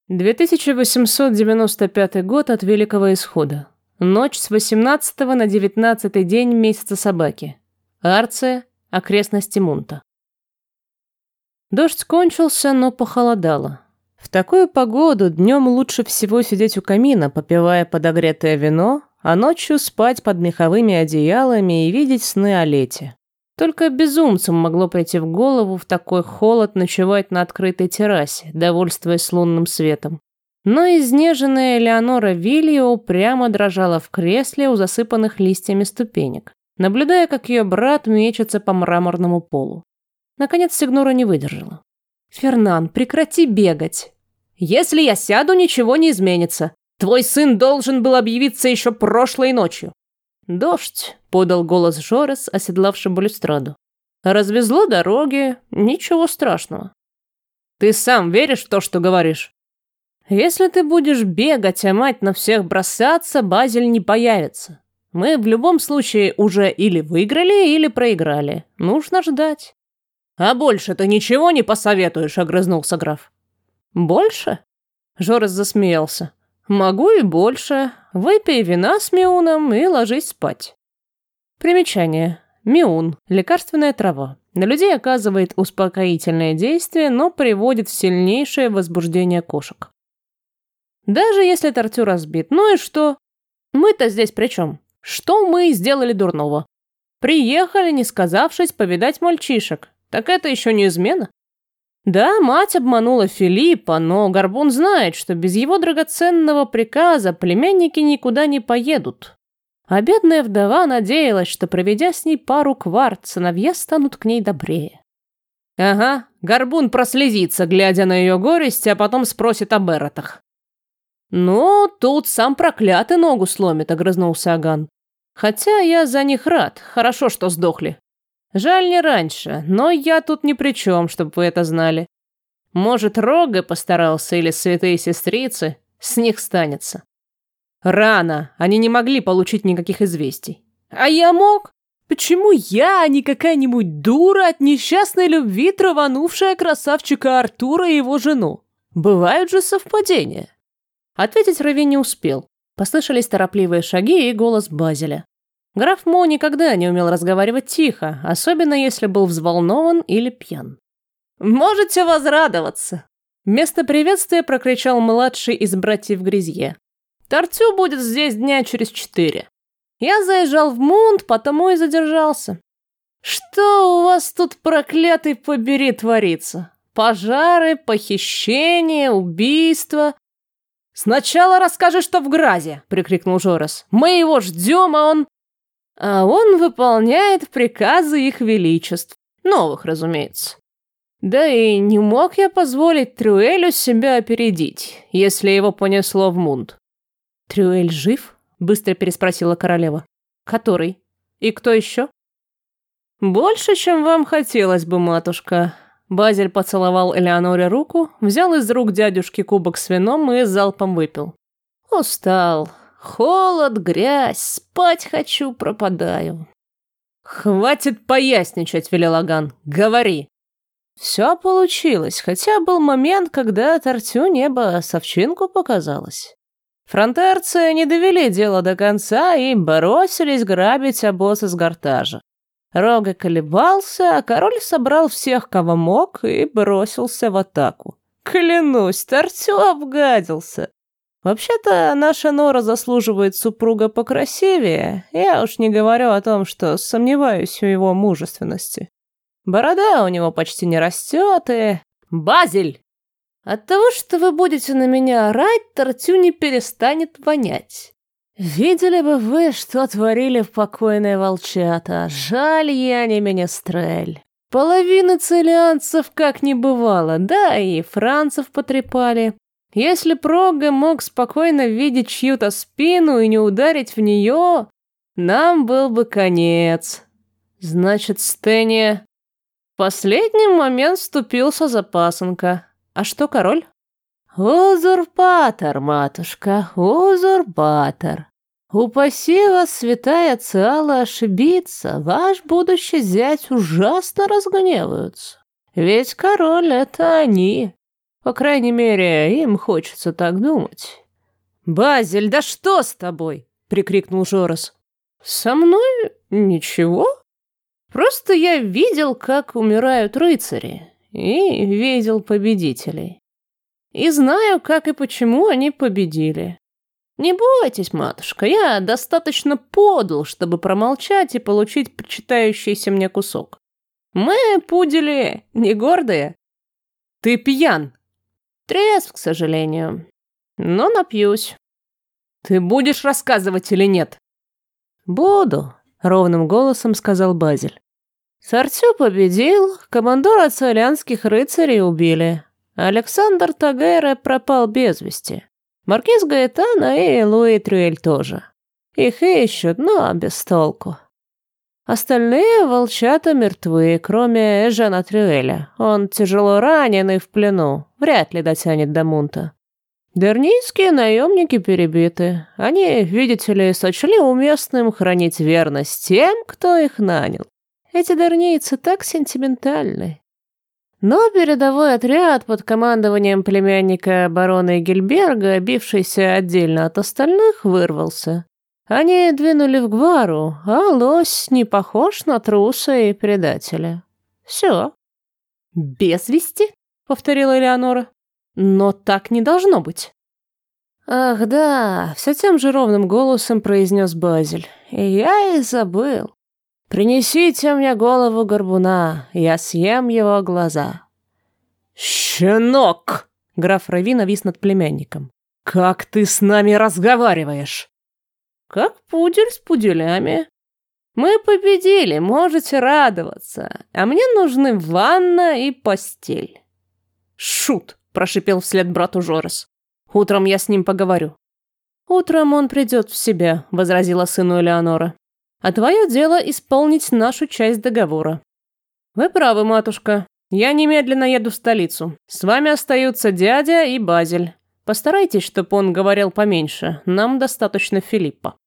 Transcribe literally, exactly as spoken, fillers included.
две тысячи восемьсот девяносто пятый год от Великого Исхода. Ночь с восемнадцатого на девятнадцатый день месяца собаки. Арция, окрестности Мунта. Дождь кончился, но похолодало. В такую погоду днем лучше всего сидеть у камина, попивая подогретое вино, а ночью спать под меховыми одеялами и видеть сны о лете. Только безумцам могло прийти в голову в такой холод ночевать на открытой террасе, довольствуясь лунным светом. Но изнеженная Элеонора Вильо прямо дрожала в кресле у засыпанных листьями ступенек, наблюдая, как ее брат мечется по мраморному полу. Наконец Сигнора не выдержала. «Фернан, прекрати бегать!» «Если я сяду, ничего не изменится. Твой сын должен был объявиться еще прошлой ночью». «Дождь», — подал голос Жорес, оседлавший балюстраду. «Развезло дороги, ничего страшного». «Ты сам веришь в то, что говоришь?» «Если ты будешь бегать, а мать на всех бросаться, Базиль не появится. Мы в любом случае уже или выиграли, или проиграли. Нужно ждать». «А больше ты ничего не посоветуешь?» — огрызнулся граф. «Больше?» — Жорес засмеялся. «Могу и больше. Выпей вина с миуном и ложись спать». Примечание. Миун – лекарственная трава. На людей оказывает успокоительное действие, но приводит в сильнейшее возбуждение кошек. Даже если Тартю разбит, ну и что? Мы-то здесь при чем? Что мы сделали дурного? Приехали, не сказавшись, повидать мальчишек. Так это еще не измена? Да, мать обманула Филиппа, но Горбун знает, что без его драгоценного приказа племянники никуда не поедут. А бедная вдова надеялась, что, проведя с ней пару кварт, сыновья станут к ней добрее. Ага, Горбун прослезится, глядя на ее горесть, а потом спросит об эротах. «Ну, тут сам проклятый ногу сломит», — огрызнулся Аган. «Хотя я за них рад, хорошо, что сдохли. Жаль, не раньше, но я тут ни при чем, чтобы вы это знали. Может, Рога постарался или святые сестрицы, с них станется». «Рано, они не могли получить никаких известий». «А я мог? Почему я, а не какая-нибудь дура от несчастной любви, траванувшая красавчика Артура и его жену? Бывают же совпадения». Ответить Рави не успел. Послышались торопливые шаги и голос Базиля. Граф Мо никогда не умел разговаривать тихо, особенно если был взволнован или пьян. «Можете возрадоваться!» Вместо приветствия прокричал младший из братьев Гризье. «Тартю будет здесь дня через четыре. Я заезжал в Мунт, потому и задержался. Что у вас тут, проклятый побери, творится? Пожары, похищения, убийства...» «Сначала расскажи, что в Гразе!» — прикрикнул Жорес. «Мы его ждем, а он...» «А он выполняет приказы их величеств. Новых, разумеется. Да и не мог я позволить Трюэлю себя опередить, если его понесло в Мунт». «Трюэль жив?» — быстро переспросила королева. «Который? И кто еще?» «Больше, чем вам хотелось бы, матушка». Базиль поцеловал Элеоноре руку, взял из рук дядюшки кубок с вином и залпом выпил. «Устал. Холод, грязь, спать хочу, пропадаю». «Хватит поясничать», — велел Аган. «Говори». Все получилось, хотя был момент, когда Тартю небо совчинку показалось. Фронтерцы не довели дело до конца и бросились грабить обоз из Гортажа. Рога колебался, а король собрал всех, кого мог, и бросился в атаку. Клянусь, Тартю обгадился. Вообще-то наша Нора заслуживает супруга покрасивее, я уж не говорю о том, что сомневаюсь в его мужественности. Борода у него почти не растет и... «Базиль! От того, что вы будете на меня орать, Тартю не перестанет вонять. Видели бы вы, что творили в покойные волчата. Жаль, я не менестрель. Половины целианцев как не бывало, да и францев потрепали. Если Прога мог спокойно видеть чью-то спину и не ударить в нее, нам был бы конец. Значит, Стения... В последний момент вступился за пасынка. А что король? Узурпатор, матушка, узурпатор. Упаси вас, святая Циала, ошибиться, ваш будущий зять ужасно разгневаются. Ведь король — это они. По крайней мере, им хочется так думать. «Базиль, да что с тобой?» — прикрикнул Жорес. «Со мной ничего. Просто я видел, как умирают рыцари, и видел победителей. И знаю, как и почему они победили. Не бойтесь, матушка, я достаточно подл, чтобы промолчать и получить причитающийся мне кусок. Мы, пудели, не гордые». «Ты пьян!» «Трезв, к сожалению. Но напьюсь». «Ты будешь рассказывать или нет?» «Буду», — ровным голосом сказал Базиль. «Сартю победил, командора цилианских рыцарей убили. Александр Тагере пропал без вести. Маркиз Гаэтана и Луи Трюэль тоже. Их ищут, но без толку. Остальные волчата мертвы, кроме Эжена Трюэля. Он тяжело ранен и в плену, вряд ли дотянет до Мунта. Дернийские наемники перебиты. Они, видите ли, сочли уместным хранить верность тем, кто их нанял. Эти дернийцы так сентиментальны. Но передовой отряд под командованием племянника барона Гильберга, бившийся отдельно от остальных, вырвался. Они двинули в Гвару, а лось не похож на труса и предателя. Все. «Без вести?» — повторила Элеонора. «Но так не должно быть». «Ах да», — все тем же ровным голосом произнес Базиль. «И я и забыл. Принесите мне голову горбуна, я съем его глаза». «Щенок!» — граф Рави навис над племянником. «Как ты с нами разговариваешь?» «Как пудель с пуделями. Мы победили, можете радоваться, а мне нужны ванна и постель». «Шут!» — прошипел вслед брату Жорес. «Утром я с ним поговорю». «Утром он придет в себя», — возразила сыну Элеонора. «А твое дело исполнить нашу часть договора». «Вы правы, матушка. Я немедленно еду в столицу. С вами остаются дядя и Базиль. Постарайтесь, чтобы он говорил поменьше. Нам достаточно Филиппа».